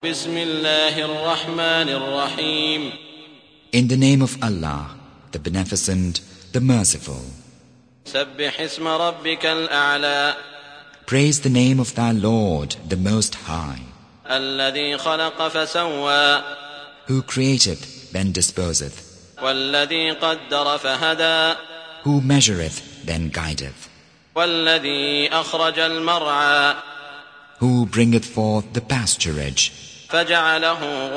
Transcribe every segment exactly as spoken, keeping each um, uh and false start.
بسم الله الرحمن الرحيم. In the name of Allah, the Beneficent, the Merciful. سبح اسم ربك الأعلى. Praise the name of thy Lord, the Most High. الذي خلق فسوى. Who created, then disposeth. والذي قدر فهدى. Who measureth, then guideth. والذي أخرج المرعى. Who bringeth forth the pasturage. فجعله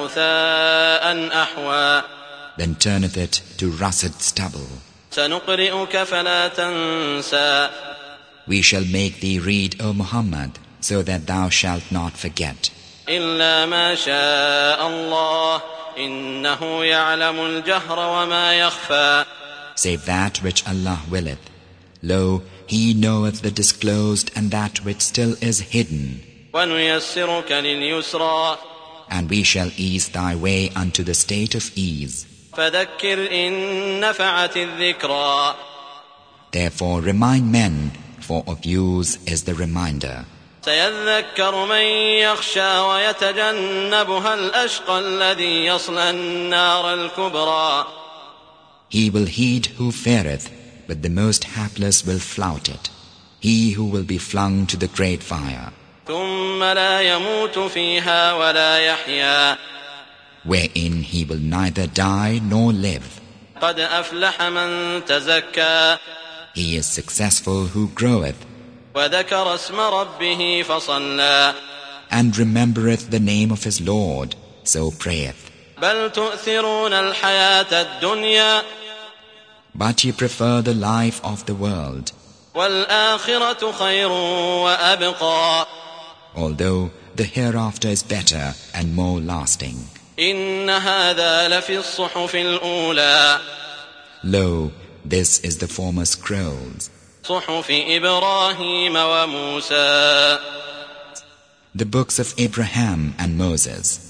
غثاء أحوى. Then turneth it to russet stubble. سنقرئك فلا تنسى. We shall make thee read, O Muhammad, so that thou shalt not forget. إلا ما شاء الله إنه يعلم الجهر وما يخفى. Save that which Allah willeth. Lo, He knoweth the disclosed and that which still is hidden. ونيسرك لليسرى. And we shall ease thy way unto the state of ease. فذكر إن نفعت الذكرى. Therefore remind men, for of use is the reminder. سيذكر من يخشى ويتجنبها الأشقى الذي يصلى النار الكبرى. He will heed who feareth, but the most hapless will flout it. He who will be flung to the great fire. ثم لا يموت فيها ولا يحيا. Wherein he will neither die nor live. قد أفلح من تزكى. He is successful who groweth. وذكر اسم ربه فصلى. And remembereth the name of his Lord, so prayeth. بل تؤثرون الحياة الدنيا. But ye prefer the life of the world. والآخرة خير وأبقى. Although the hereafter is better and more lasting. إن هذا لفي الصحف الأولى. Lo, this is the former scrolls. صحف إبراهيم وموسى. The books of Abraham and Moses.